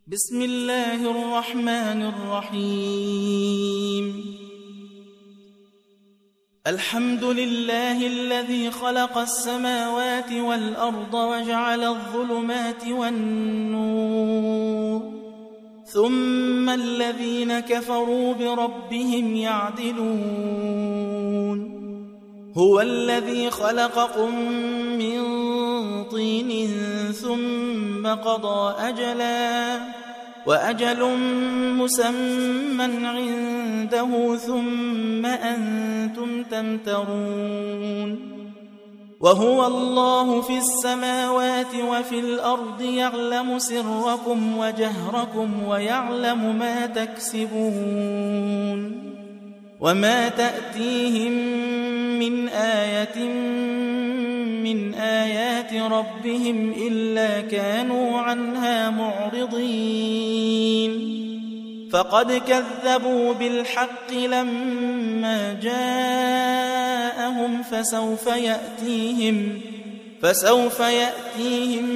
بسم الله الرحمن الرحيم. الحمد لله الذي خلق السماوات والأرض وجعل الظلمات والنور، ثم الذين كفروا بربهم يعدلون. هو الذي خلقكم من طين ثم قضى أجلا وأجل مسمى عنده ثم أنتم تمترون. وهو الله في السماوات وفي الأرض يعلم سركم وجهركم ويعلم ما تكسبون. وما تأتيهم من آية من آيات ربهم إلا كانوا عنها معرضين. فقد كذبوا بالحق لما جاءهم فسوف يأتيهم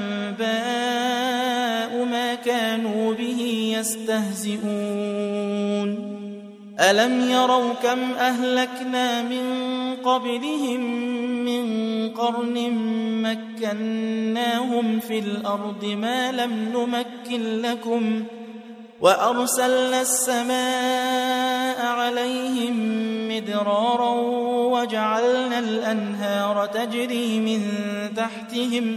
أنباء ما كانوا به يستهزئون. ألم يروا كم أهلكنا من قبلهم من قرن مكناهم في الأرض ما لم نمكن لكم، وأرسلنا السماء عليهم مدرارا وجعلنا الأنهار تجري من تحتهم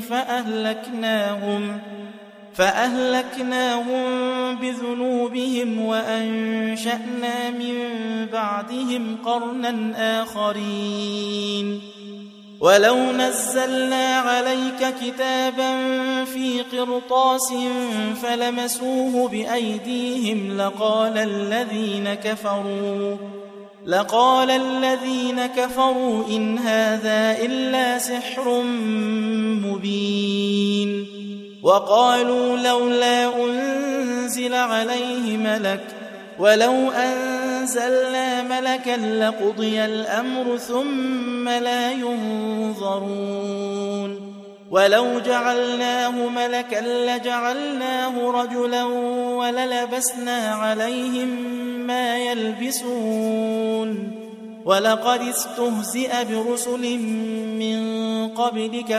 فأهلكناهم بذنوبهم وأنشأنا من بعدهم قرنا آخرين. ولو نزلنا عليك كتابا في قرطاس فلمسوه بأيديهم لقال الذين كفروا إن هذا إلا سحر مبين. وقالوا لولا أنزل عليه ملك ولو أنزلنا ملكا لقضي الأمر ثم لا ينظرون. ولو جعلناه ملكا لجعلناه رجلا وللبسنا عليهم ما يلبسون. ولقد استهزئ برسل من قبلك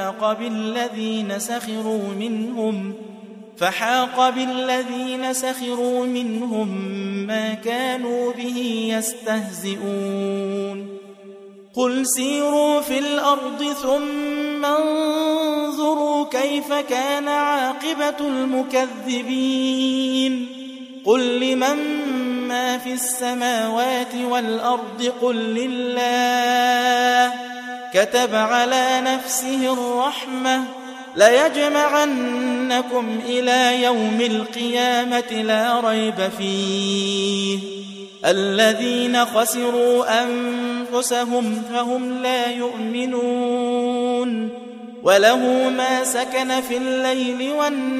فحاق بالذين سخروا منهم ما كانوا به يستهزئون. قل سيروا في الأرض ثم انظروا كيف كان عاقبة المكذبين. قل لمن ما في السماوات والأرض قل لله كتب على نفسه الرحمة ليجمعنكم إلى يوم القيامة لا ريب فيه. الذين خسروا أنفسهم فهم لا يؤمنون. وله ما سكن في الليل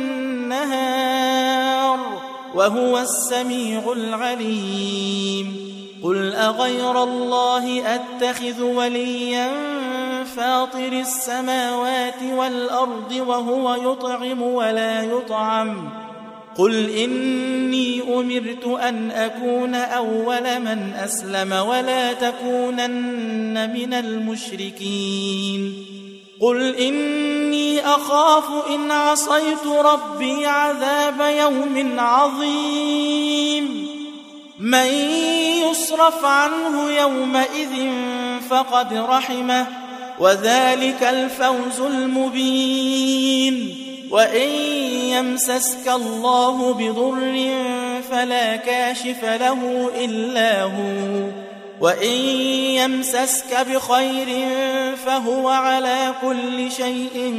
والنهار وهو السميع العليم. قل أغير الله أتخذ وليا فاطر السماوات والأرض وهو يطعم ولا يطعم. قل إني أمرت أن أكون أول من أسلم ولا تكونن من المشركين. قل إني أخاف إن عصيت ربي عذاب يوم عظيم. من يصرف عنه يومئذ فقد رحمه وذلك الفوز المبين. وإن يمسسك الله بضر فلا كاشف له إلا هو، وإن يمسسك بخير فهو على كل شيء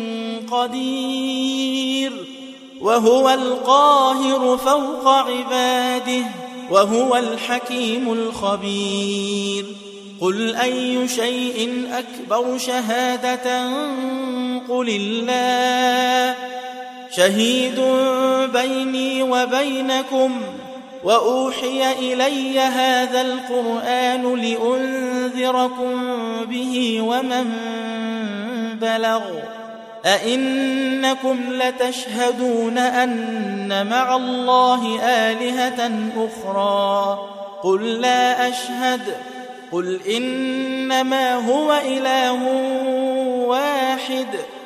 قدير. وهو القاهر فوق عباده وهو الحكيم الخبير. قل أي شيء أكبر شهادة قل الله شهيد بيني وبينكم وأوحي إلي هذا القرآن لأنذركم به ومن بلغ أئنكم لتشهدون أن مع الله آلهة أخرى قل لا أشهد قل إنما هو إله واحد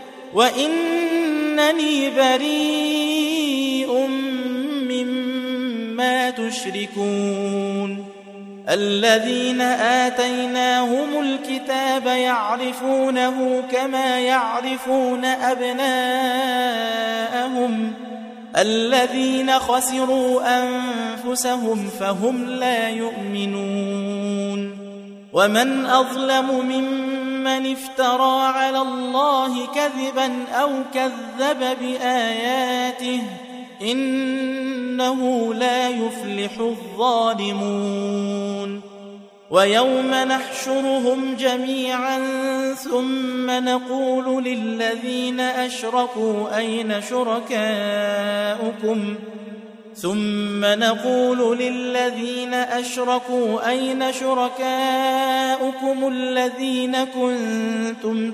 وإنني بريء مما تشركون الذين آتيناهم الكتاب يعرفونه كما يعرفون أبناءهم الذين خسروا أنفسهم فهم لا يؤمنون ومن أظلم ممن افترى على الله كذبا أو كذب بآياته إنه لا يفلح الظالمون ويوم نحشرهم جميعا ثم نقول للذين أشركوا أين شركاؤكم الذين كنتم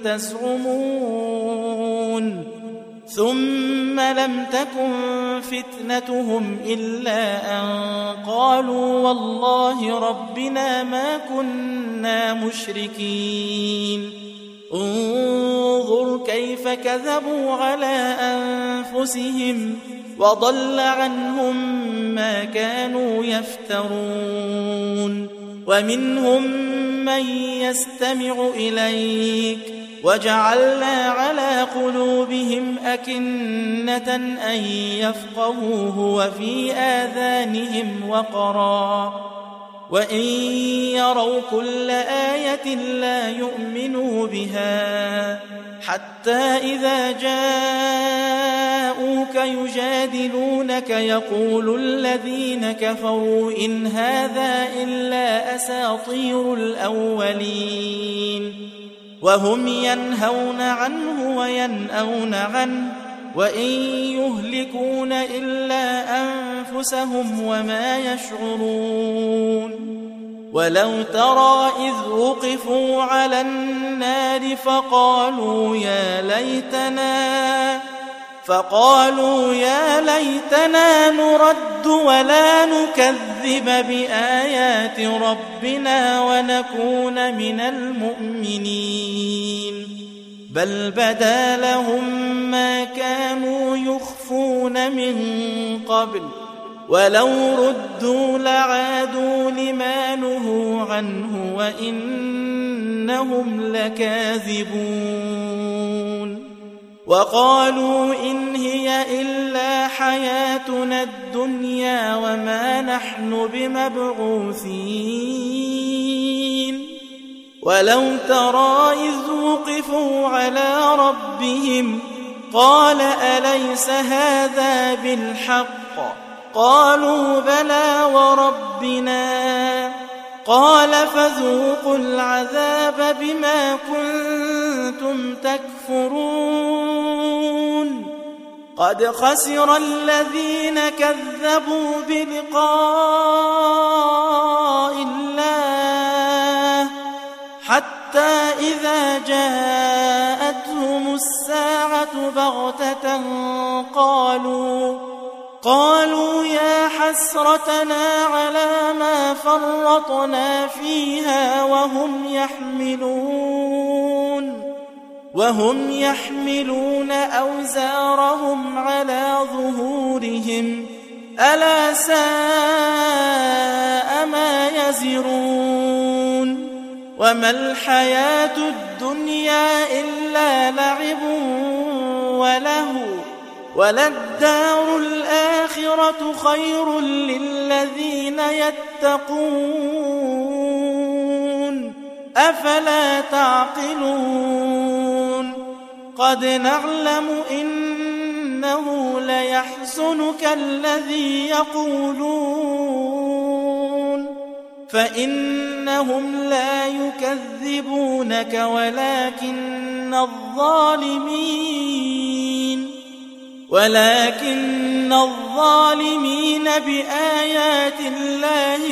تزعمون ثم لم تكن فتنتهم إلا أن قالوا والله ربنا ما كنا مشركين انظر كيف كذبوا على أنفسهم وضل عنهم ما كانوا يفترون ومنهم من يستمع إليك وجعلنا على قلوبهم أكنة أن يفقهوه وفي آذانهم وقرا وإن يروا كل آية لا يؤمنوا بها حتى إذا جاءوك يجادلونك يقول الذين كفروا إن هذا إلا أساطير الأولين وهم ينهون عنه وينأون عنه وإن يهلكون إلا أنفسهم وما يشعرون ولو ترى إذ وقفوا على النار فقالوا يا ليتنا نرد ولا نكذب بآيات ربنا ونكون من المؤمنين بل بدا لهم ما كانوا يخفون من قبل ولو ردوا لعادوا لما نهوا عنه وإنهم لكاذبون وقالوا إن هي إلا حياتنا الدنيا وما نحن بمبعوثين ولو ترى إذ وقفوا على ربهم قال أليس هذا بالحق قالوا بلى وربنا قال فذوقوا العذاب بما كنتم تكفرون قد خسر الذين كذبوا بلقاء الله حتى إذا جاءتهم الساعة بغتة قالوا يا حسرتنا على ما فرطنا فيها وهم يحملون أوزارهم على ظهورهم ألا ساء ما يزرون وما الحياة الدنيا إلا لعب ولهو وللدار الآخرة خير للذين يتقون أفلا تعقلون قد نعلم إنه ليحزنك الذي يقولون فإنهم لا يكذبونك ولكن الظالمين بآيات الله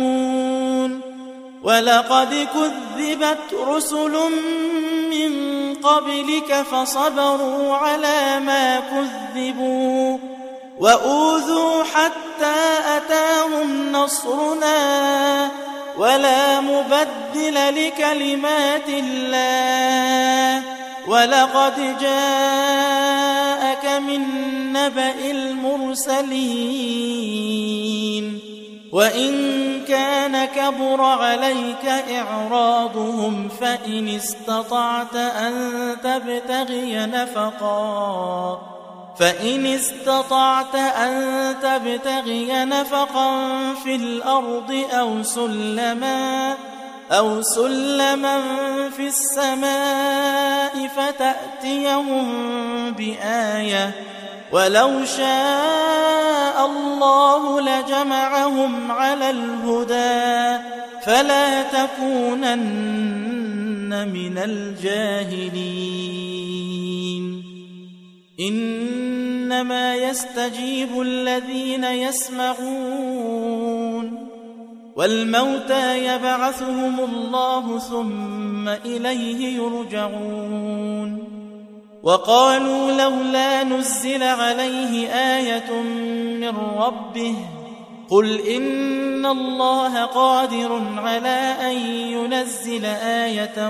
يجحدون ولقد كذبت رسل من قبلك فصبروا على ما كذبوا وأوذوا حتى أتاهم نصرنا ولا مبدل لكلمات الله ولقد جاءك من نبأ المرسلين وإن كان كبر عليك إعراضهم فإن استطعت أن تبتغي نفقا في الأرض أو سلما في السماء فتأتيهم بآية ولو شاء الله لجمعهم على الهدى فلا تكونن من الجاهلين إنما يستجيب الذين يسمعون والموتى يبعثهم الله ثم إليه يرجعون وقالوا لولا نزل عليه آية من ربه قل إن الله قادر على أن ينزل آية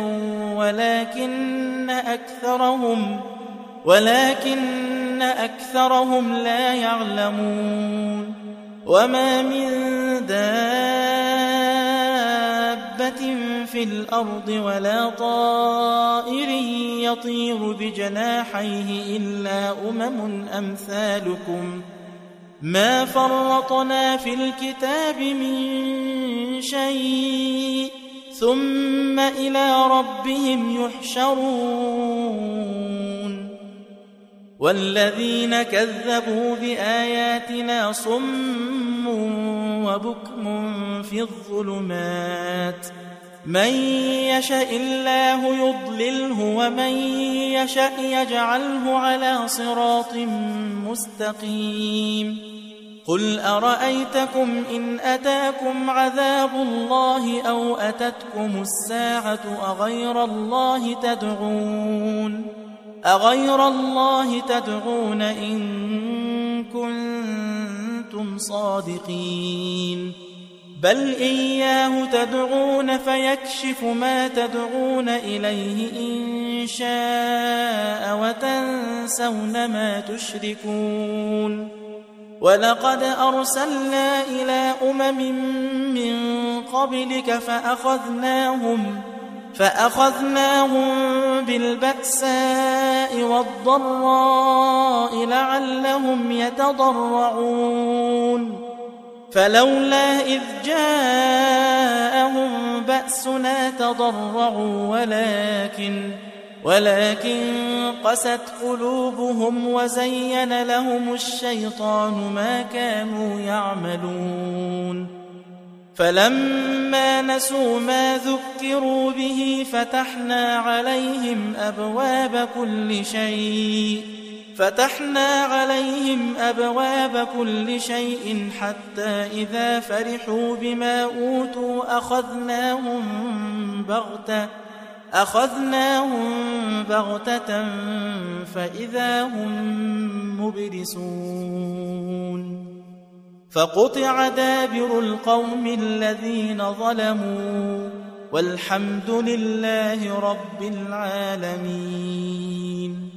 ولكن أكثرهم لا يعلمون وما من دابة في الأرض ولا طائر يطير بجناحيه إلا أمثالكم ما فرطنا في الكتاب من شيء ثم إلى ربهم يحشرون والذين كذبوا بآياتنا صم وبكم في الظلمات من يشاء الله يضلله ومن يشاء يجعله على صراط مستقيم قل أرأيتكم إن أتاكم عذاب الله أو أتتكم الساعة أغير الله تدعون إن كنتم صادقين بل إياه تدعون فيكشف ما تدعون إليه إن شاء وتنسون ما تشركون ولقد أرسلنا إلى من قبلك فأخذناهم بالبأساء والضراء لعلهم يتضرعون فلولا إذ جاءهم بأسنا تضرعوا ولكن قست قلوبهم وزين لهم الشيطان ما كانوا يعملون فلما نسوا ما ذكروا به فتحنا عليهم أبواب كل شيء حتى إذا فرحوا بما أوتوا أخذناهم بغتة فإذا هم مبلسون فقطع دابر القوم الذين ظلموا والحمد لله رب العالمين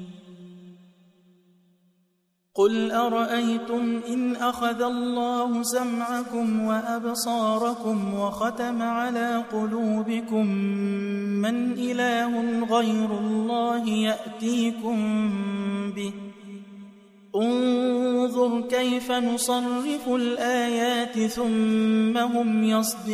قل أرأيتم إن أخذ الله سمعكم وأبصاركم وختم على قلوبكم من إله غير الله يأتيكم به انظر كيف نصرف الآيات ثم هم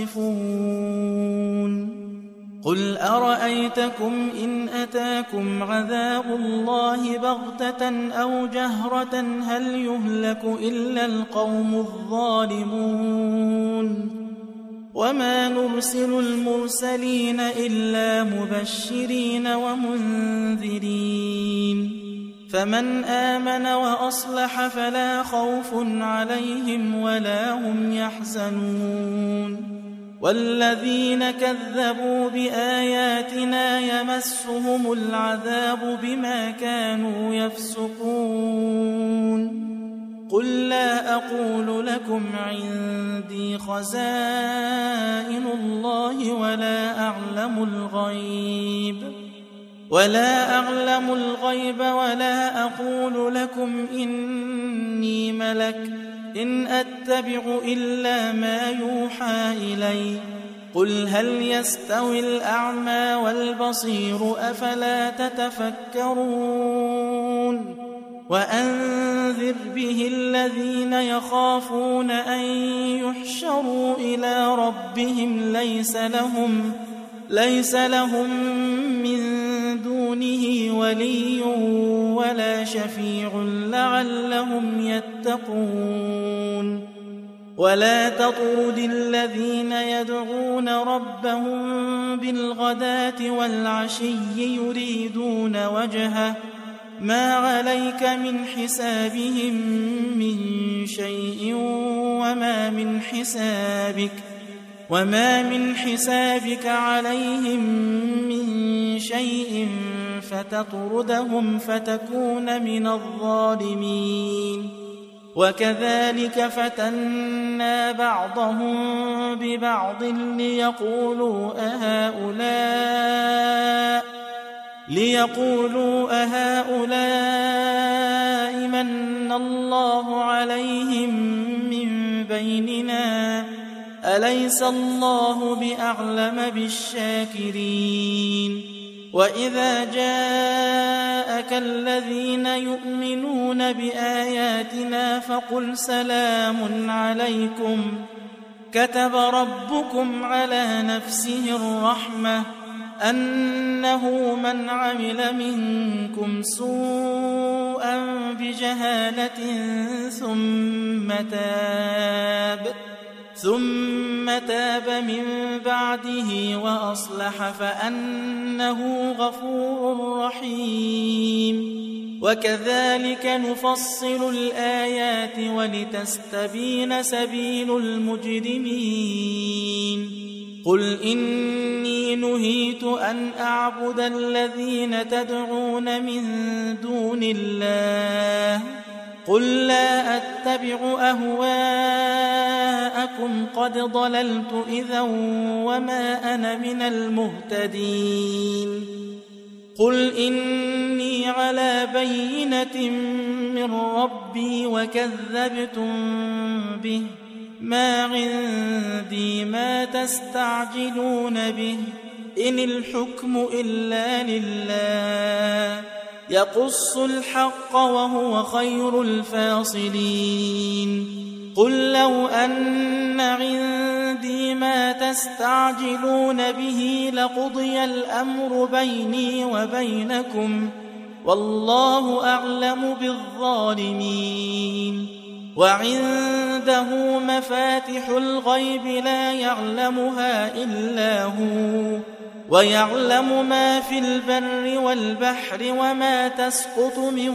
يصدفون قل أرأيتكم إن أتاكم عذاب الله بغتة أو جهرة هل يهلك إلا القوم الظالمون وما نرسل المرسلين إلا مبشرين ومنذرين فمن آمن وأصلح فلا خوف عليهم ولا هم يحزنون والذين كذبوا بآياتنا يمسهم العذاب بما كانوا يفسقون قل لا أقول لكم عندي خزائن الله ولا أعلم الغيب ولا أقول لكم إني ملك إن أتبع إلا ما يوحى إلي قل هل يستوي الأعمى والبصير أفلا تتفكرون وأنذر به الذين يخافون أن يحشروا إلى ربهم ليس لهم من دونه ولي ولا شفيع لعلهم يتقون ولا تطرد الذين يدعون ربهم بالغداة والعشي يريدون وجهه ما عليك من حسابهم من شيء وما من حسابك عليهم من شيء فتطردهم فتكون من الظالمين وكذلك فتنا بعضهم ببعض ليقولوا أهؤلاء من الله عليهم من بيننا أليس الله بأعلم بالشاكرين وإذا جاءك الذين يؤمنون بآياتنا فقل سلام عليكم كتب ربكم على نفسه الرحمة أنه من عمل منكم سوءا بجهالة ثم تاب من بعده وأصلح فأنه غفور رحيم وكذلك نفصل الآيات ولتستبين سبيل المجرمين قل إني نهيت أن أعبد الذين تدعون من دون الله قل لا أتبع أهواءكم قد ضللت إذا وما أنا من المهتدين قل إني على بينة من ربي وكذبتم به ما عندي ما تستعجلون به إن الحكم إلا لله يقص الحق وهو خير الفاصلين قل لو أن عندي ما تستعجلون به لقضي الأمر بيني وبينكم والله أعلم بالظالمين وعنده مفاتح الغيب لا يعلمها إلا هو ويعلم ما في البر والبحر وما تسقط من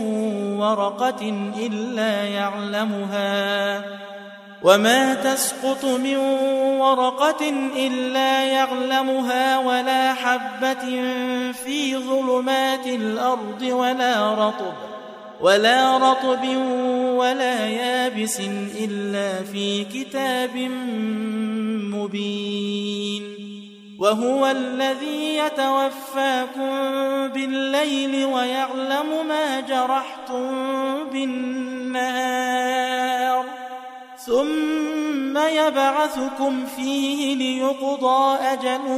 ورقة إلا يعلمها ولا حبة في ظلمات الأرض ولا رطب ولا يابس إلا في كتاب مبين وهو الذي يتوفاكم بالليل ويعلم ما جرحتم بالنهار ثم يبعثكم فيه ليقضى أجل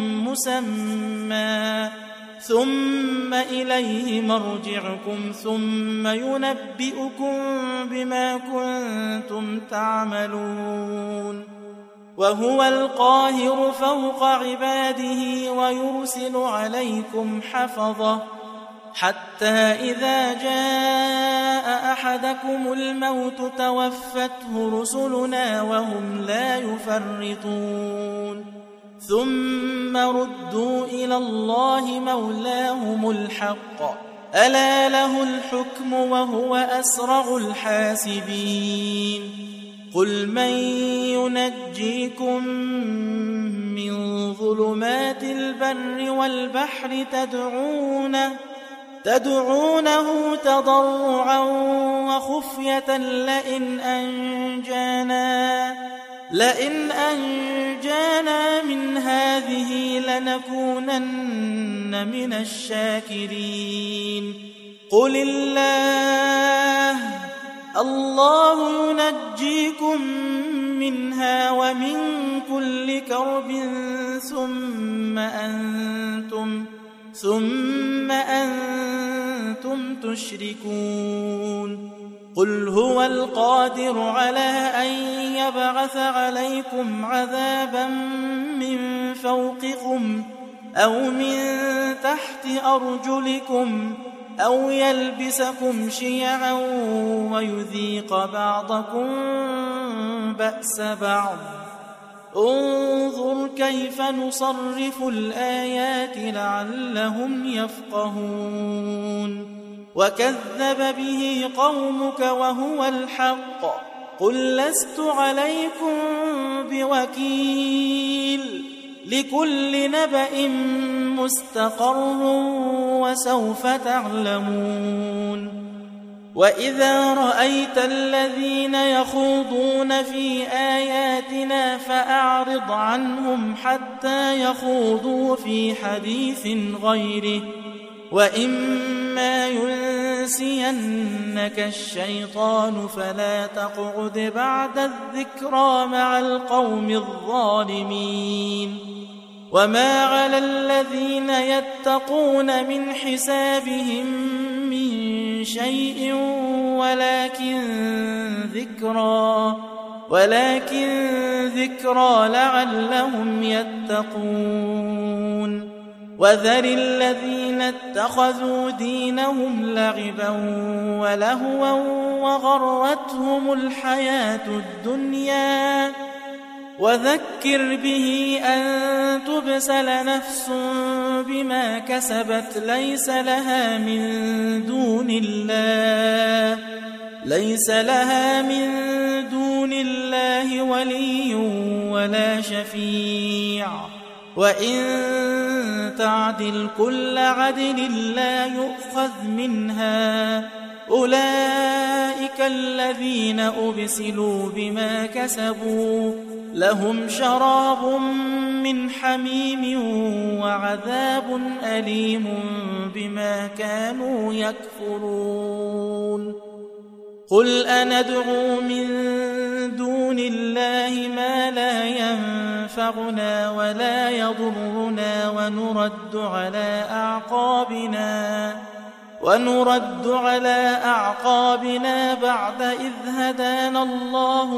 مسمى ثم إليه مرجعكم ثم ينبئكم بما كنتم تعملون وهو القاهر فوق عباده ويرسل عليكم حفظة حتى إذا جاء أحدكم الموت توفته رسلنا وهم لا يفرطون ثم ردوا إلى الله مولاهم الحق ألا له الحكم وهو أسرع الحاسبين قل من ينجيكم من ظلمات البر والبحر تدعونه تضرعا وخفية لئن أنجانا من هذه لنكونن من الشاكرين قل الله ينجيكم منها ومن كل كرب ثم أنتم تشركون قل هو القادر على أن يبعث عليكم عذابا من فوقكم أو من تحت أرجلكم أو يلبسكم شيعا ويذيق بعضكم بأس بعض انظر كيف نصرف الآيات لعلهم يفقهون وكذب به قومك وهو الحق قل لست عليكم بوكيل لكل نبأ مستقر وسوف تعلمون وإذا رأيت الذين يخوضون في آياتنا فأعرض عنهم حتى يخوضوا في حديث غيره وإما ينسينك الشيطان فلا تقعد بعد الذكرى مع القوم الظالمين وما على الذين يتقون من حسابهم من شيء ولكن ذكرى لعلهم يتقون وذر الذين اتخذوا دينهم لعبا ولهوا وغرتهم الحياة الدنيا وذكر به أن تبسل نفس بما كسبت ليس لها من دون الله ولي ولا شفيع وإن تعدل كل عدل لا يؤخذ منها أولئك الذين أبسلوا بما كسبوا لهم شراب من حميم وعذاب أليم بما كانوا يكفرون قل أندعو من دون الله ما لا ينفعنا ولا يضرنا ونرد على أعقابنا بعد إذ هدانا الله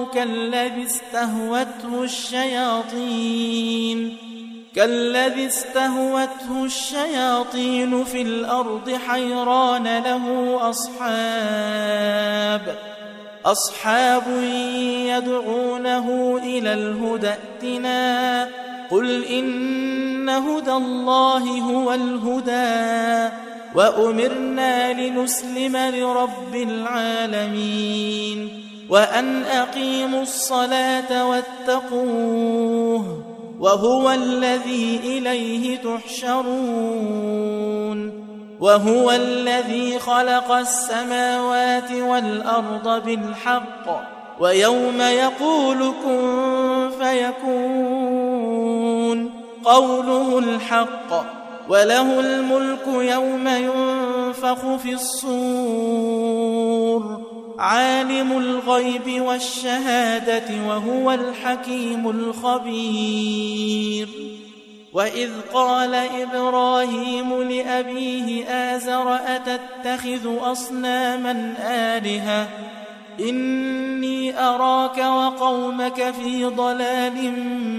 كالذي استهوته الشياطين في الأرض حيران له أصحاب يدعونه إلى الهدى ائتنا قل إن هدى الله هو الهدى وأمرنا لنسلم لرب العالمين وأن أقيموا الصلاة واتقوه وهو الذي إليه تحشرون وهو الذي خلق السماوات والأرض بالحق ويوم يقول كن فيكون قوله الحق وله الملك يوم ينفخ في الصور عالم الغيب والشهادة وهو الحكيم الخبير وإذ قال إبراهيم لأبيه آزر أتتخذ أصناما آلهة إني أراك وقومك في ضلال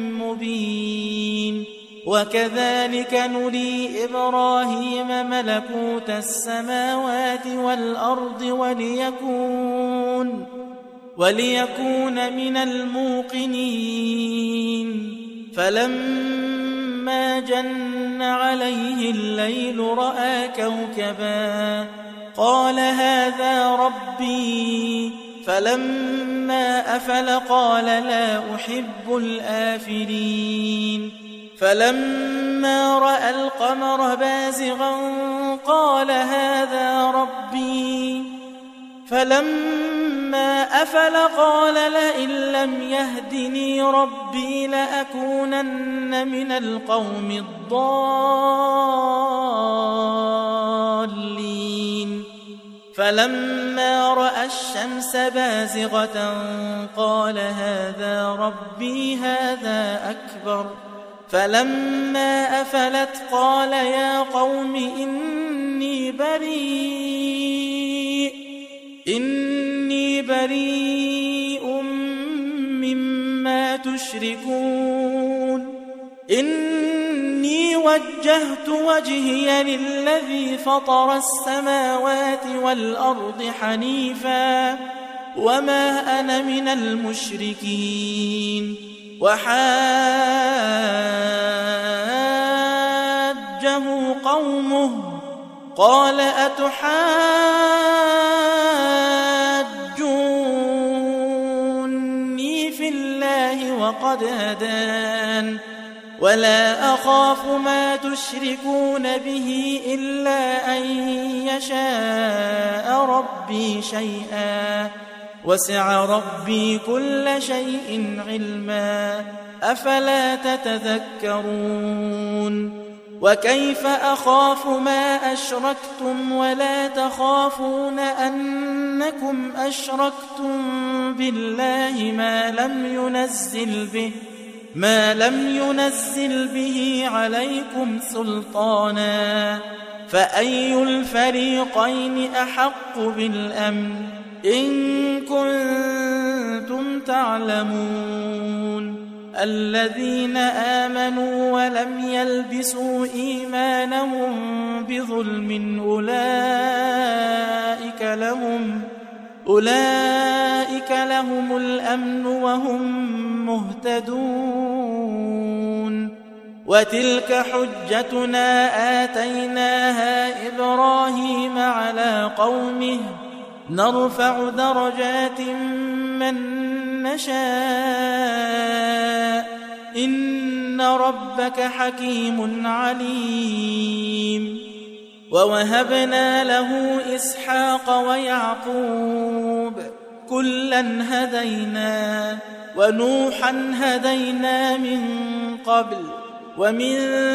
مبين وكذلك نري إبراهيم ملكوت السماوات والأرض وليكون من الموقنين فلما جن عليه الليل رأى كوكبا قال هذا ربي فلما فلما أفل قال لا أحب الآفلين فلما رأى القمر بازغا قال هذا ربي فلما أفل قال لئن لم يهدني ربي لأكونن من القوم الضالين فلما رأى الشمس بازغة قال هذا ربي هذا أكبر فلما أفلت قال يا قوم إني بريء مما تشركون إني وجهت وجهي للذي فطر السماوات والأرض حنيفا وما أنا من المشركين وحاجه قومه قال أتحاجوني في الله وقد هدان ولا أخاف ما تشركون به إلا أن يشاء ربي شيئا وسع ربي كل شيء علما أفلا تتذكرون وكيف أخاف ما أشركتم ولا تخافون أنكم أشركتم بالله ما لم ينزل به عليكم سلطانا فأي الفريقين أحق بالأمن إن كنتم تعلمون الذين آمنوا ولم يلبسوا إيمانهم بظلم أولئك لهم الأمن وهم مهتدون وتلك حجتنا آتيناها إبراهيم على قومه نرفع درجات من نشاء إن ربك حكيم عليم ووهبنا له إسحاق ويعقوب كلا هدينا ونوحا هدينا من قبل ومن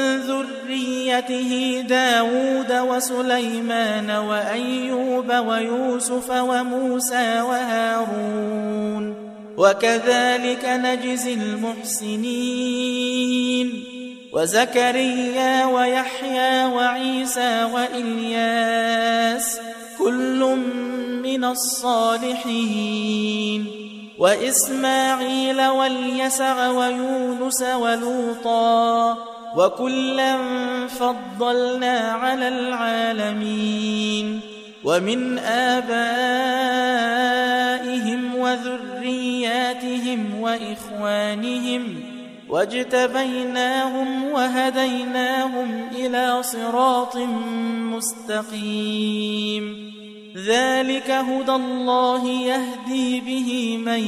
ذريته داود وسليمان وأيوب ويوسف وموسى وهارون وكذلك نجزي المحسنين وزكريا ويحيى وعيسى وإلياس كل من الصالحين وإسماعيل واليسع ويونس ولوطا وكلا فضلنا على العالمين ومن آبائهم وذرياتهم وإخوانهم واجتبيناهم وهديناهم إلى صراط مستقيم ذلك هدى الله يهدي به من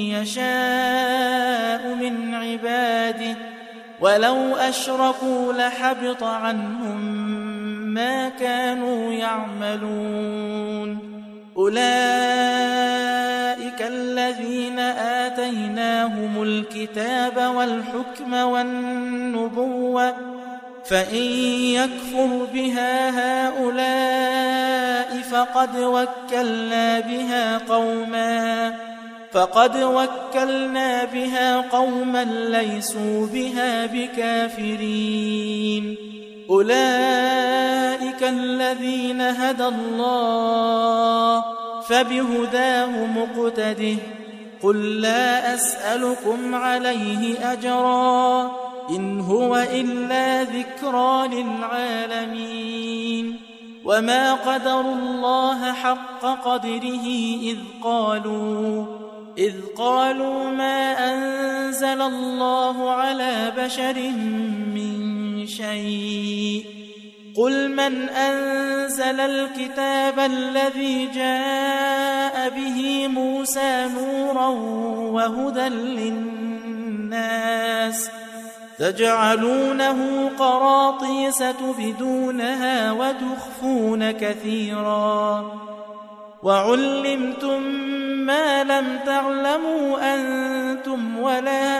يشاء من عباده ولو أشركوا لحبط عنهم ما كانوا يعملون أولئك الذين آتيناهم الكتاب والحكم والنبوة فإن يكفر بها هؤلاء فقد وكلنا بها قوما ليسوا بها بكافرين أولئك الذين هدى الله فبهداه مقتده قل لا أسألكم عليه أجرا إن هو إلا ذكرى للعالمين وما قدروا الله حق قدره إذ قالوا ما أنزل الله على بشر من شيء قل من أنزل الكتاب الذي جاء به موسى نورا وهدى للناس تجعلونه قراطيس تبدونها وتخفون كثيرا وعلمتم ما لم تعلموا أنتم ولا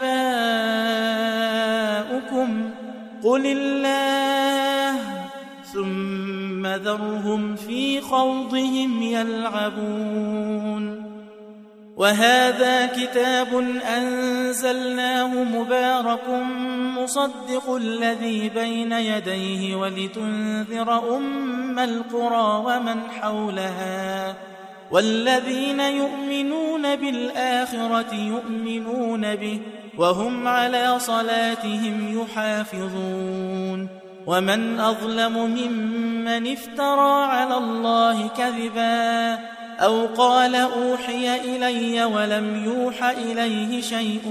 آباؤكم قل الله ثم ذرهم في خوضهم يلعبون وهذا كتاب أنزلناه مبارك مصدق الذي بين يديه ولتنذر أم القرى ومن حولها والذين يؤمنون بالآخرة يؤمنون به وهم على صلاتهم يحافظون ومن أظلم ممن افترى على الله كذبا أو قال أوحي إلي ولم يوح إليه شيء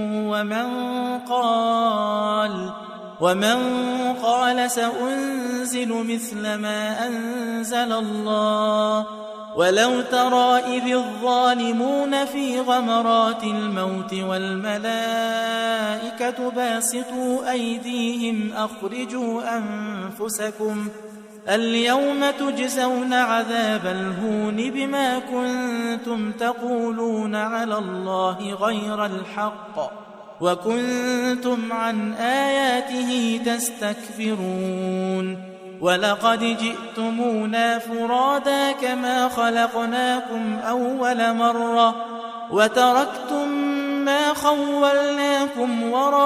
ومن قال سأنزل مثل ما أنزل الله ولو ترى إذ الظالمون في غمرات الموت والملائكة باسطوا أيديهم أخرجوا أنفسكم اليوم تجزون عذاب الهون بما كنتم تقولون على الله غير الحق وكنتم عن آياته تستكبرون ولقد جئتمونا فرادا كما خلقناكم أول مرة وتركتم ما خولناكم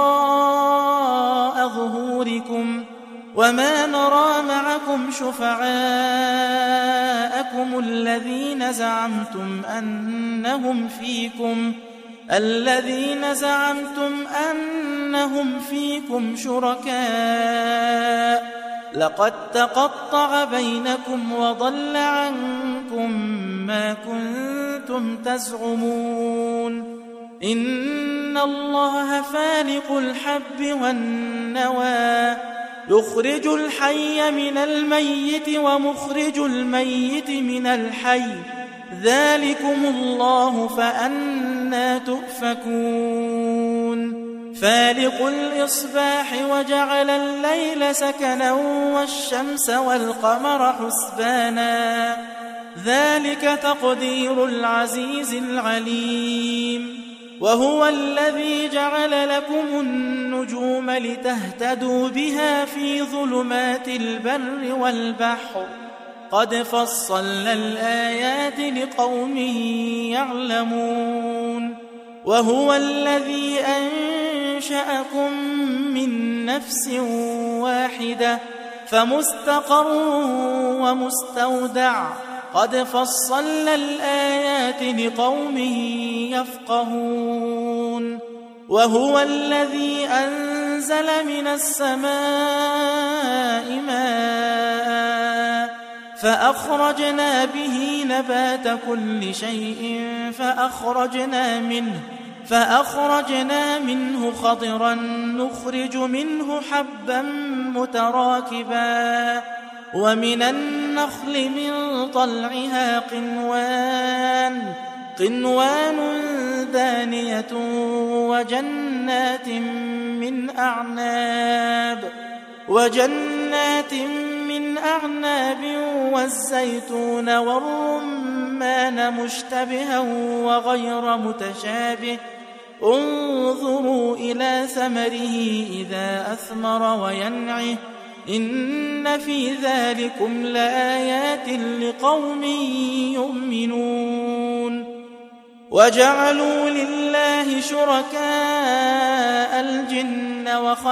وراء ظهوركم وما نرى معكم شفعاءكم الذين زعمتم أنهم فيكم شركاء لقد تقطع بينكم وضل عنكم ما كنتم تزعمون إن الله فالق الحب والنوى يخرج الحي من الميت ومخرج الميت من الحي ذلكم الله فأنى تؤفكون فالق الإصباح وجعل الليل سكنا والشمس والقمر حسبانا ذلك تقدير العزيز العليم وهو الذي جعل لكم النجوم لتهتدوا بها في ظلمات البر والبحر قد فصلنا الآيات لقوم يعلمون وهو الذي أنشأكم من نفس واحدة فمستقر ومستودع قد فصلنا الآيات لقوم يفقهون وهو الذي أنزل من السماء ماء فأخرجنا به نبات كل شيء فأخرجنا منه خضرا نخرج منه حبا متراكبا ومن النخل من طلعها قنوان دانية وجنات من أعناب والزيتون والرمان مشتبها وغير متشابه انظروا إلى ثمره إذا أثمر وينعه إن في ذلكم لآيات لقوم يؤمنون وجعلوا لله شركاء الجن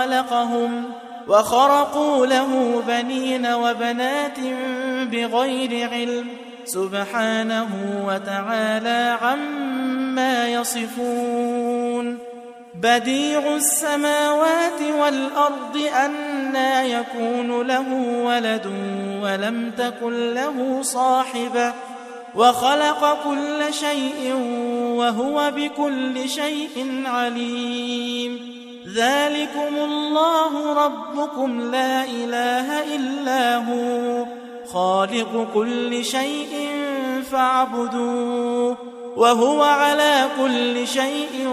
وخرقوا له بنين وبنات بغير علم سبحانه وتعالى عما يصفون بديع السماوات والأرض أنى يكون له ولد ولم تكن له صاحبة وخلق كل شيء وهو بكل شيء عليم ذلكم الله ربكم لا إله إلا هو خالق كل شيء فاعبدوه وهو على كل شيء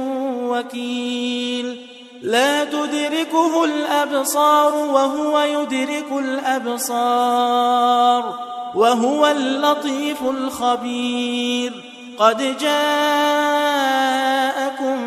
وكيل لا تدركه الأبصار وهو يدرك الأبصار وهو اللطيف الخبير قد جاءكم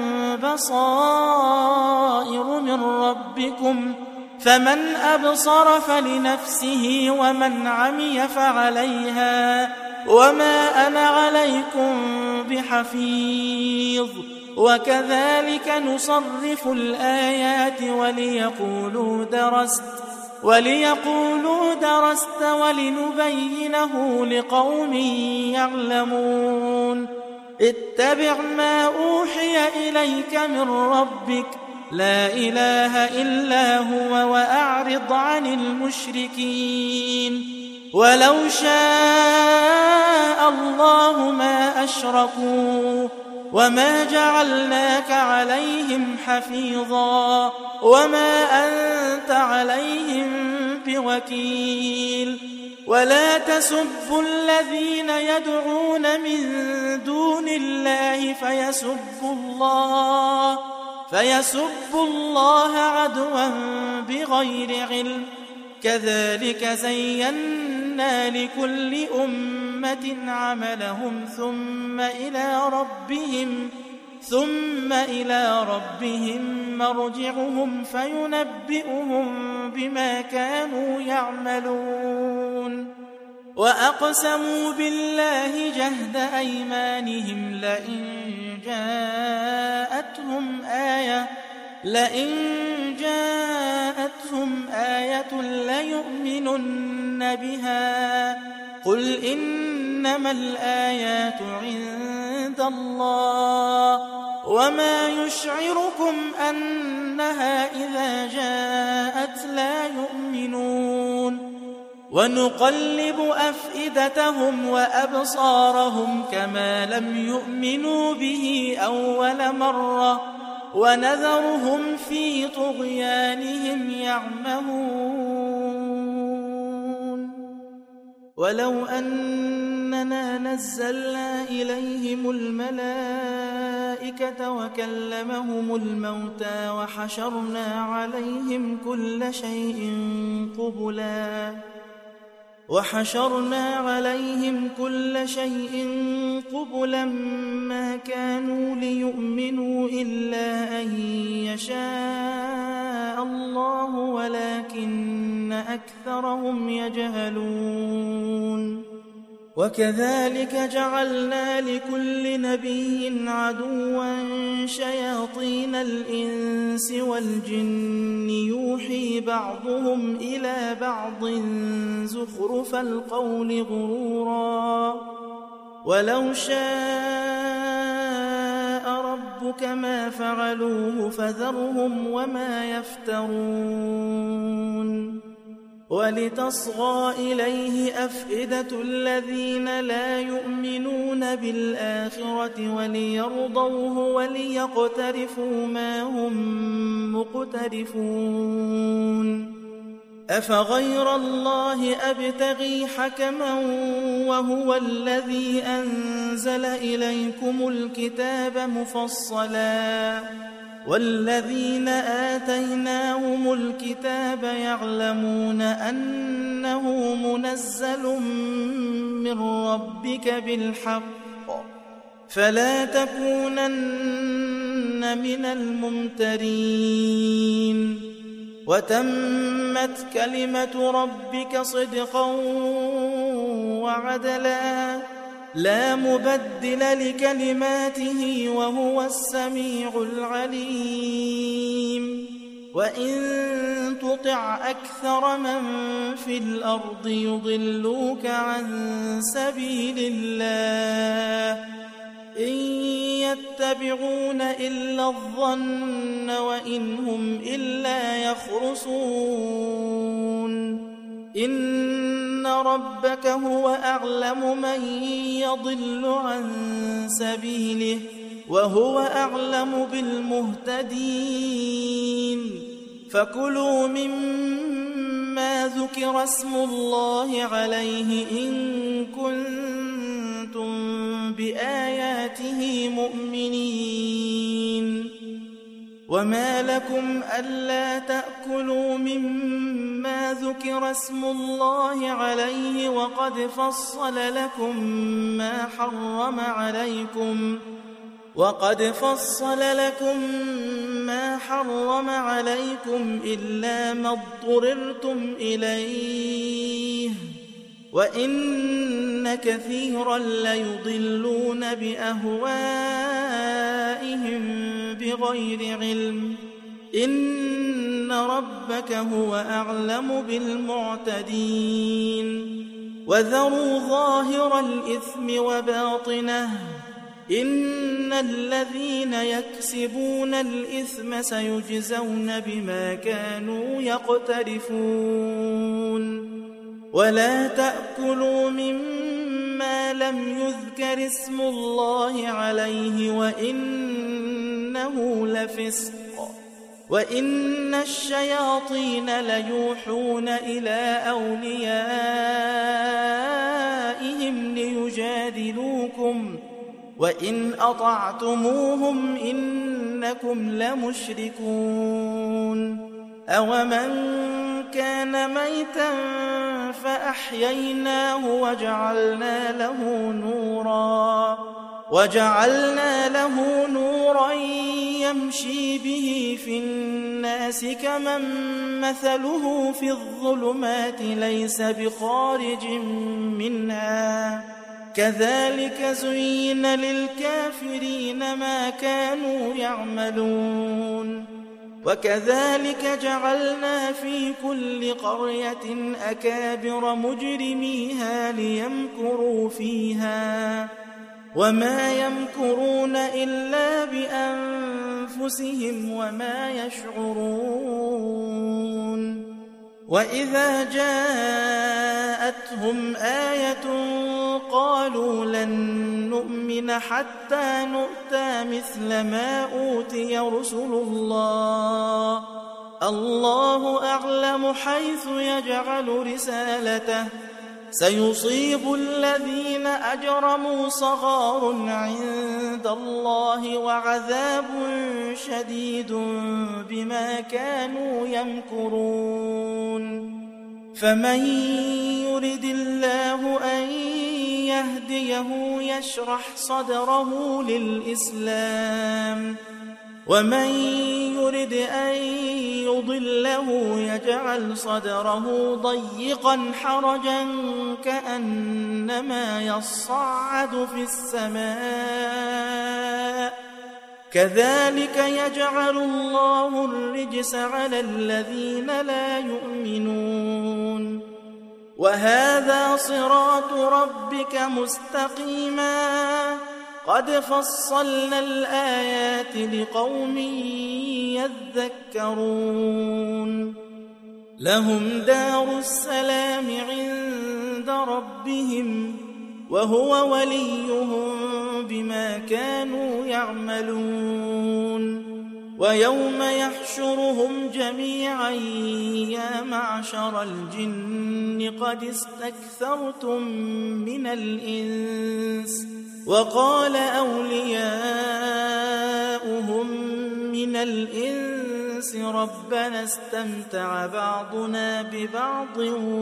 بصائر من ربكم فمن أبصر فلنفسه ومن عمي فعليها وما أنا عليكم بحفيظ وكذلك نصرف الآيات وليقولوا درست ولنبينه لقوم يعلمون اتبع ما أوحي إليك من ربك لا إله إلا هو وأعرض عن المشركين ولو شاء الله ما أشركوا وما جعلناك عليهم حفيظا وما أنت عليهم بوكيل ولا تسبوا الذين يدعون من دون الله فيسبوا الله عدوا بغير علم كذلك زينا لكل أمة عملهم ثم إلى ربهم مرجعهم فينبئهم بما كانوا يعملون وأقسموا بالله جهد أيمانهم لئن جاءتهم آية ليؤمنن بها قل إنما الآيات عند الله وما يشعركم أنها إذا جاءت لا يؤمنون ونقلب أفئدتهم وأبصارهم كما لم يؤمنوا به أول مرة ونذرهم في طغيانهم يعمهون ولو أننا نزلنا إليهم الملائكة وكلمهم الموتى وحشرنا عليهم كل شيء قبلا ما كانوا ليؤمنوا إلا أن يشاء الله ولكن أكثرهم يجهلون وكذلك جعلنا لكل نبي عدوا شياطين الإنس والجن يوحي بعضهم إلى بعض زخرف القول غرورا ولو شاء ربك ما فعلوه فذرهم وما يفترون ولتصغى إليه أفئدة الذين لا يؤمنون بالآخرة وليرضوه وليقترفوا ما هم مقترفون أفغير الله أبتغي حكما وهو الذي أنزل إليكم الكتاب مفصلا والذين آتيناهم الكتاب يعلمون أنه منزل من ربك بالحق فلا تكونن من الممترين وتمت كلمة ربك صدقا وعدلا لا مبدل لكلماته وهو السميع العليم وإن تطع أكثر من في الأرض يضلوك عن سبيل الله إن يتبعون إلا الظن وإن هم إلا يخرصون إن ربك هو أعلم من يضل عن سبيله وهو أعلم بالمهتدين فكلوا مما ذكر اسم الله عليه إن كنتم بآياته مؤمنين وما لكم ألا تأكلوا مما ذكر اسم الله عليه وقد فصل لكم ما حرم عليكم إلا ما اضطررتم إليه وإن كثيرا ليضلون بأهوائهم بغير علم إن ربك هو أعلم بالمعتدين وذروا ظاهر الإثم وباطنه إن الذين يكسبون الإثم سيجزون بما كانوا يقترفون ولا تأكلوا مما لم يذكر اسم الله عليه وإنه لفسق وإن الشياطين ليوحون إلى أوليائهم ليجادلوكم وإن أطعتموهم إنكم لمشركون أومن كان ميتا فأحييناه وجعلنا له نورا يمشي به في الناس كمن مثله في الظلمات ليس بخارج منها كذلك زين للكافرين ما كانوا يعملون وكذلك جعلنا في كل قرية أكابر مجرميها ليمكروا فيها وما يمكرون إلا بأنفسهم وما يشعرون وإذا جاءتهم آية قالوا لن نؤمن حتى نؤتى مثل ما أوتي رسل الله أعلم حيث يجعل رسالته سيصيب الذين أجرموا صغار عند الله وعذاب شديد بما كانوا يمكرون فمن يرد الله أن يهديه يشرح صدره للإسلام ومن يرد أن يضله يجعل صدره ضيقا حرجا كأنما يصعد في السماء كذلك يجعل الله الرجس على الذين لا يؤمنون وهذا صراط ربك مستقيما قد فصلنا الآيات لقوم يذكرون لهم دار السلام عند ربهم وهو وليهم بما كانوا يعملون ويوم يحشرهم جميعا يا معشر الجن قد استكثرتم من الإنس وقال أولياؤهم من الإنس ربنا استمتع بعضنا ببعض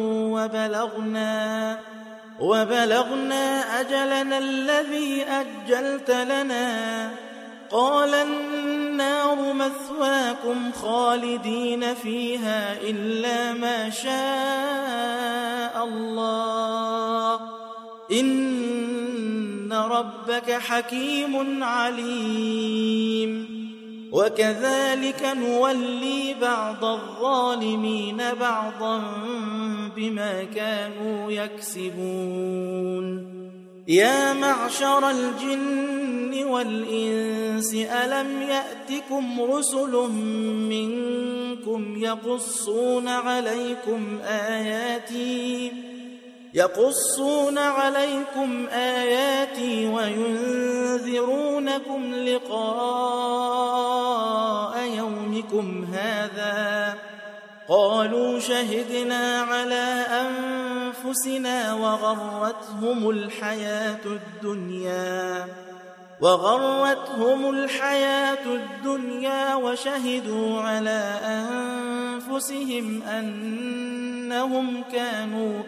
وبلغنا أجلنا الذي أجلت لنا قال النار مثواكم خالدين فيها إلا ما شاء الله إن ربك حكيم عليم وكذلك نولي بعض الظالمين بعضا بما كانوا يكسبون يا معشر الجن والإنس ألم يأتكم رسل منكم يقصون عليكم آياتي وينذرونكم لقاء يومكم هذا قالوا شهدنا على أنفسنا وغرتهم الحياة الدنيا وشهدوا على أنفسهم أنهم كانوا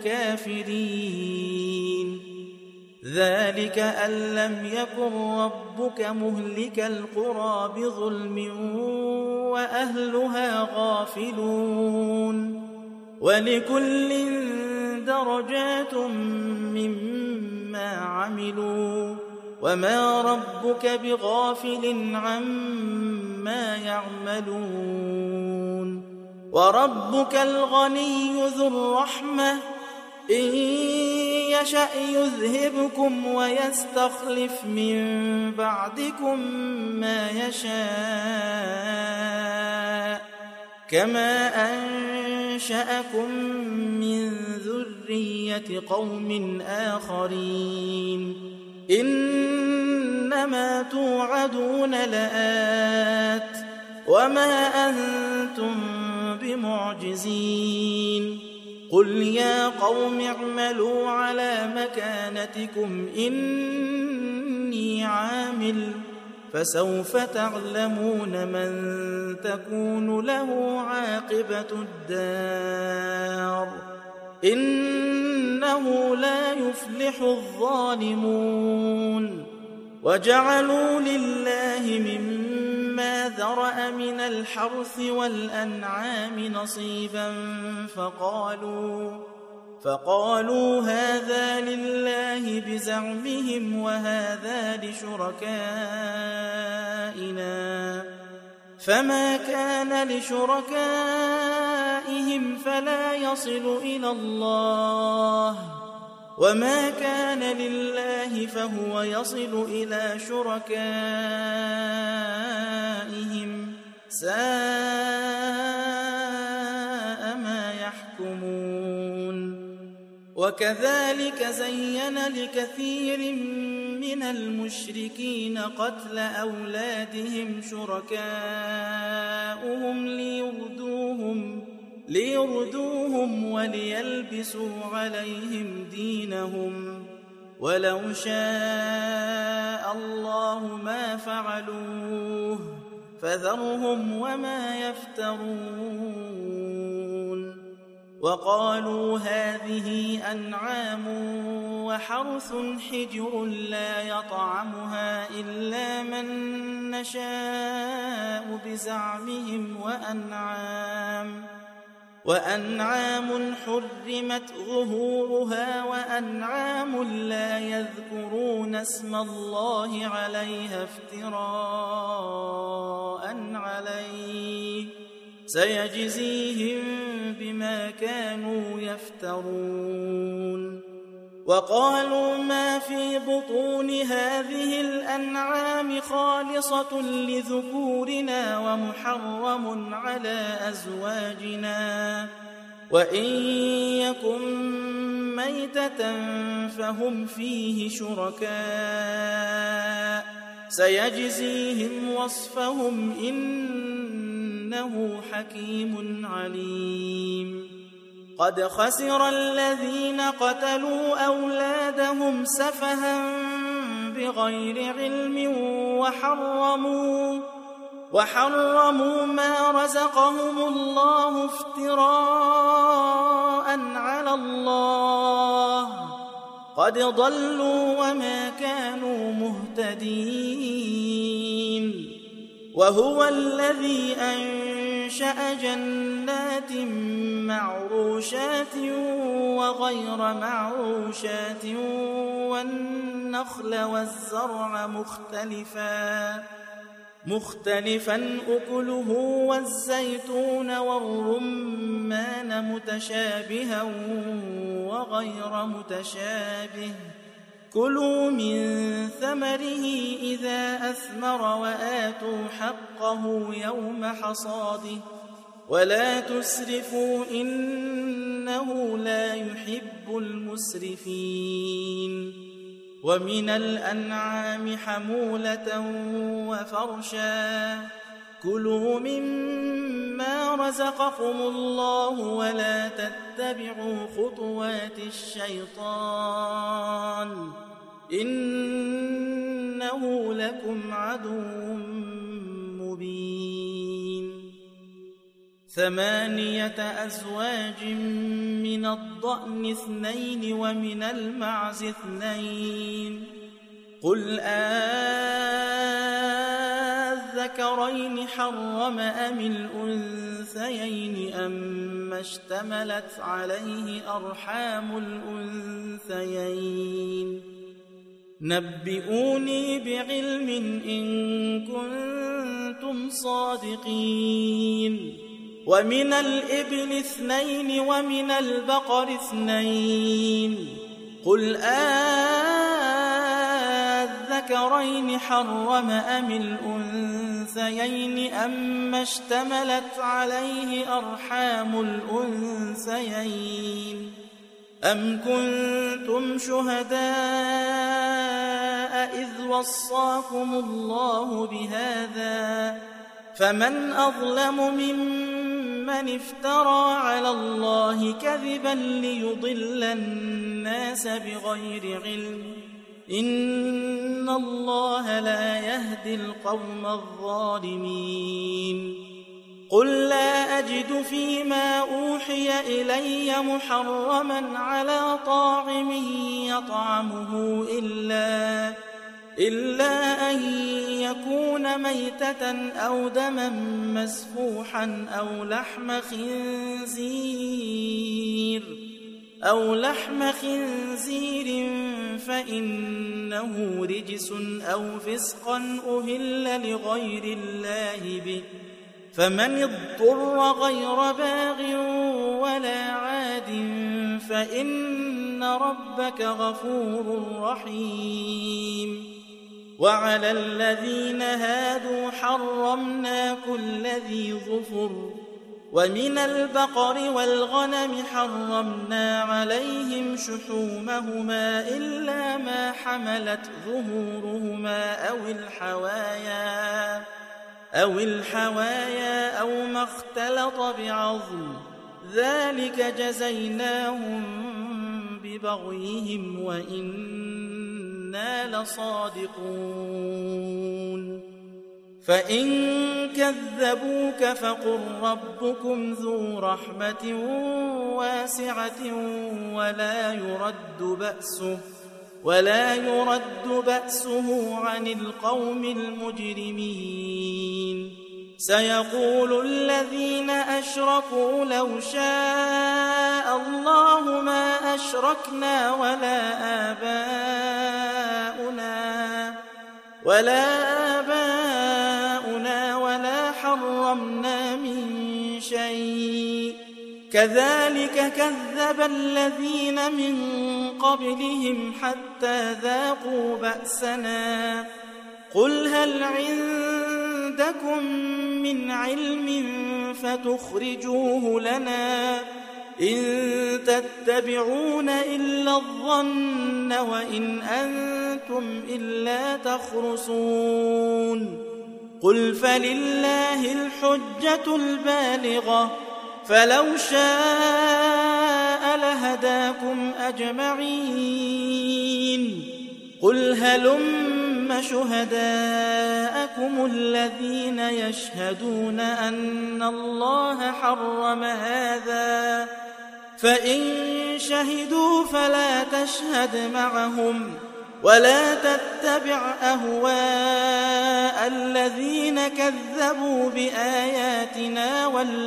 كافرين ذلك أن لم يكن ربك مهلك القرى بظلم وأهلها غافلون ولكل درجات مما عملوا وما ربك بغافل عما يعملون وربك الغني ذو الرحمة إن يشأ يذهبكم ويستخلف من بعدكم ما يشاء كما أنشأكم من ذرية قوم آخرين إنما توعدون لآت وما أنتم بمعجزين قل يا قوم اعملوا على مكانتكم إني عامل فسوف تعلمون من تكون له عاقبة الدار إنه لا يفلح الظالمون وجعلوا لله مما ذرأ من الحرث والأنعام نصيبا فقالوا هذا لله بزعمهم وهذا لشركائنا فما كان لشركائهم فلا يصل إلى الله وما كان لله فهو يصل إلى شركائهم ساء ما يحكمون وكذلك زين لكثير من المشركين قتل أولادهم شركاؤهم ليردوهم وليلبسوا عليهم دينهم ولو شاء الله ما فعلوه فذرهم وما يفترون وقالوا هذه أنعام وحرث حجر لا يطعمها إلا من نشاء بزعمهم وأنعام حرمت ظهورها وأنعام لا يذكرون اسم الله عليها افتراء عليه سيجزيهم بما كانوا يفترون وقالوا ما في بطون هذه الأنعام خالصة لذكورنا ومحرم على أزواجنا وإن يكن ميتة فهم فيه شركاء سيجزيهم وصفهم إنه حكيم عليم قد خسر الذين قتلوا أولادهم سفها بغير علم وحرموا ما رزقهم الله افتراء على الله قد ضلوا وما كانوا مهتدين وهو الذي أنشأ جنات معروشات وغير معروشات والنخل والزرع مختلفا أكله والزيتون والرمان متشابها وغير متشابه كلوا من ثمره إذا أثمر وآتوا حقه يوم حصاده ولا تسرفوا إنه لا يحب المسرفين ومن الأنعام حمولة وفرشا كلوا مما رزقكم الله ولا تتبعوا خطوات الشيطان إنه لكم عدو مبين 8 أزواج من الضأن 2 ومن المعز 2 قل الذكرين حرم أم الأنثيين أما اشتملت عليه أرحام الأنثيين نبئوني بعلم إن كنتم صادقين ومن الإبل 2 ومن البقر 2 قل الذكرين حرم أم الأنثيين أما اشتملت عليه أرحام الأنثيين أم كنتم شهداء إذ وصاكم الله بهذا فمن أظلم ممن افترى على الله كذبا ليضل الناس بغير علم إن الله لا يهدي القوم الظالمين قل لا أجد فيما أوحي إلي محرما على طاعم يطعمه إلا أن يكون ميتة أو دما مسفوحا أو لحم خنزير فإنه رجس أو فسقا أهل لغير الله به فمن اضطر غير باغ ولا عاد فإن ربك غفور رحيم وعلى الذين هادوا حرمنا كل ذي ظفر ومن البقر والغنم حرمنا عليهم شحومهما إلا ما حملت ظهورهما أو الحوايا أو ما اختلط بعظم ذلك جزيناهم ببغيهم وإنا لصادقون فإن كذبوك فقل ربكم ذو رحمة واسعة ولا يرد بأسه عن القوم المجرمين سيقول الذين أشركوا لو شاء الله ما أشركنا ولا آباؤنا ولا حرمنا من شيء كذلك كذب الذين من قبلهم حتى ذاقوا بأسنا قل هل عندكم من علم فتخرجوه لنا إن تتبعون إلا الظن وإن أنتم إلا تخرصون قل فلله الحجة البالغة فلو شاء لهداكم أجمعين قل هلم شهداءكم الذين يشهدون أن الله حرم هذا فإن شهدوا فلا تشهد معهم ولا تتبع أهواء الذين كذبوا بآياتنا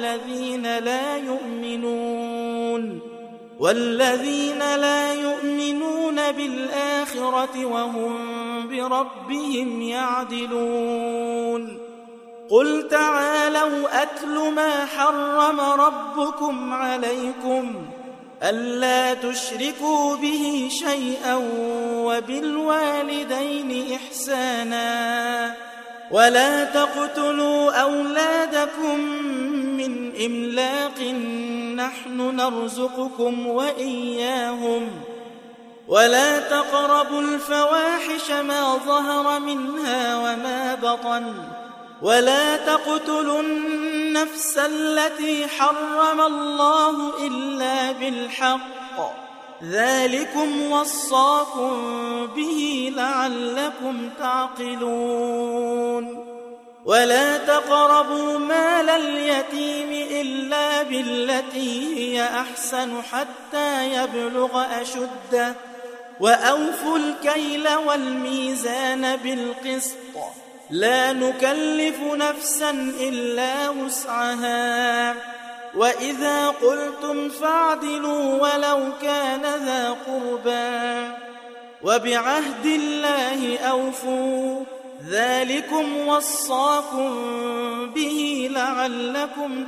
والذين لا يؤمنون بالآخرة وهم بربهم يعدلون قل تعالوا أتل ما حرم ربكم عليكم ألا تشركوا به شيئا وبالوالدين إحسانا ولا تقتلوا أولادكم من إملاق نحن نرزقكم وإياهم ولا تقربوا الفواحش ما ظهر منها وما بطن ولا تقتلوا النفس التي حرم الله إلا بالحق ذلكم وصاكم به لعلكم تعقلون ولا تقربوا مال اليتيم إلا بالتي هي أحسن حتى يبلغ أشده وأوفوا الكيل والميزان بالقسط لا نكلف نفسا إلا وسعها وإذا قلتم فاعدلوا ولو كان ذا قربى وبعهد الله أوفوا ذلكم وصاكم به لعلكم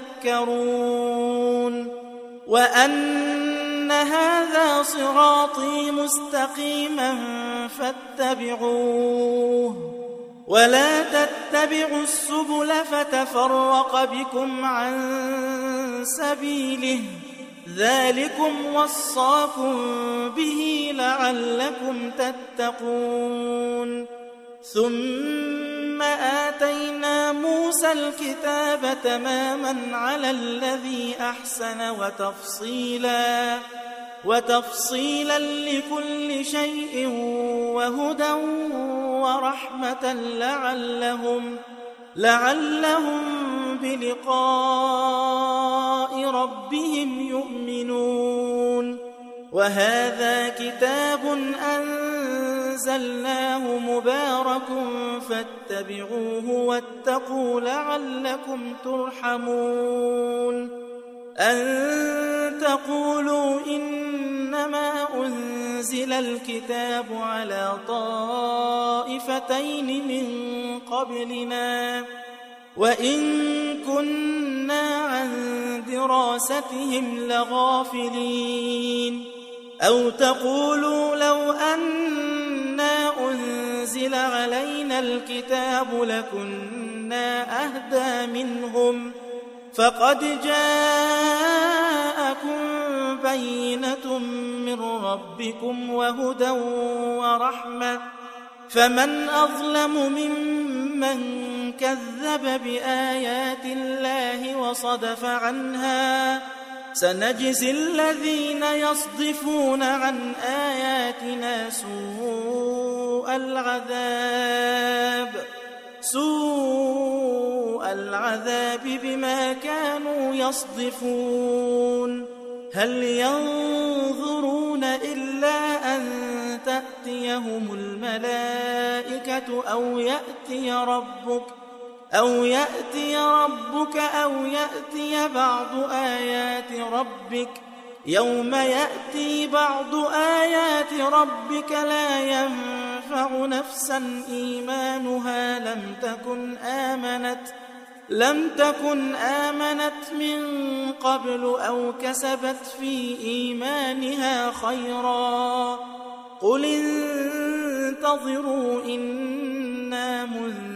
تذكرون وأن هذا صراطي مستقيما فاتبعوه ولا تتبعوا السبل فتفرق بكم عن سبيله ذلكم وصاكم به لعلكم تتقون ثم آتينا موسى الكتاب تماما على الذي أحسن وتفصيلا لكل شيء وهدى ورحمة لعلهم بلقاء ربهم يؤمنون وهذا كتاب أنزلناه مبارك فاتبعوه واتقوا لعلكم ترحمون أن تقولوا إنما أنزل الكتاب على طائفتين من قبلنا وإن كنا عن دراستهم لغافلين أو تقولوا لو أنا أنزل علينا الكتاب لكنا أهدى منهم فقد جاءكم بينة من ربكم وهدى ورحمة فمن أظلم ممن كذب بآيات الله وصدف عنها سنجزي الذين يصدفون عن آياتنا سوء العذاب بما كانوا يصدفون هل ينظرون إلا أن تأتيهم الملائكة أو يأتي ربك أو يأتي بعض آيات ربك يوم يأتي بعض آيات ربك لا ينفع نفسا إيمانها لم تكن آمنت من قبل أو كسبت في إيمانها خيرا قل انتظروا إنا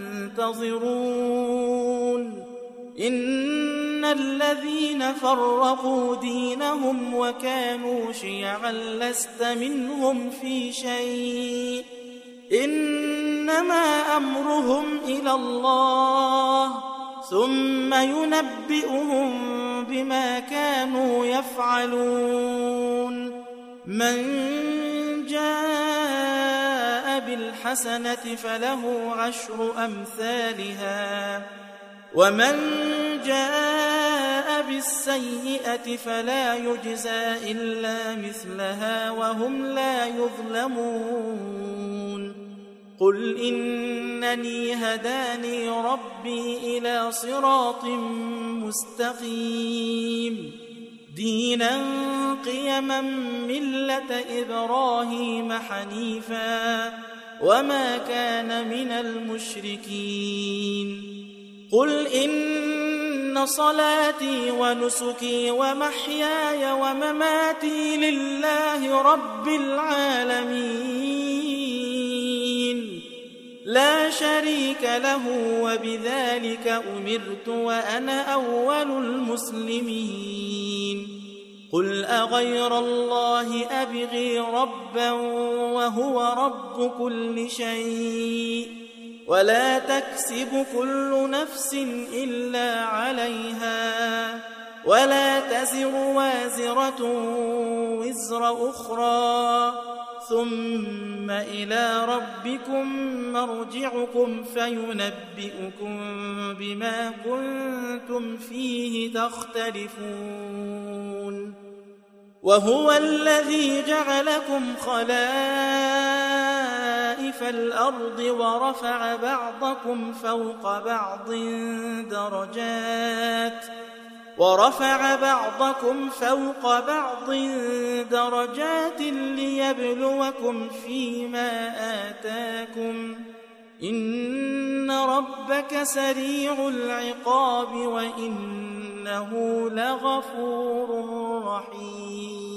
منتظرون إن الذين فرقوا دينهم وكانوا شيعا لست منهم في شيء إنما أمرهم إلى الله ثم ينبئهم بما كانوا يفعلون من جاء بالحسنة فله 10 أمثالها ومن جاء بالسيئة فلا يجزى إلا مثلها وهم لا يظلمون قل إنني هداني ربي إلى صراط مستقيم دينا قيما ملة إبراهيم حنيفا وما كان من المشركين قل إن صلاتي ونسكي ومحياي ومماتي لله رب العالمين لا شريك له وبذلك أمرت وأنا أول المسلمين قل أغير الله أبغي ربا وهو رب كل شيء ولا تكسب كل نفس إلا عليها ولا تزر وازرة وزر أخرى ثم إلى ربكم مرجعكم فينبئكم بما كنتم فيه تختلفون وهو الذي جعلكم خلائف الأرض ورفع بعضكم فوق بعض درجات ليبلوكم فيما آتاكم إن ربك سريع العقاب وإنه لغفور رحيم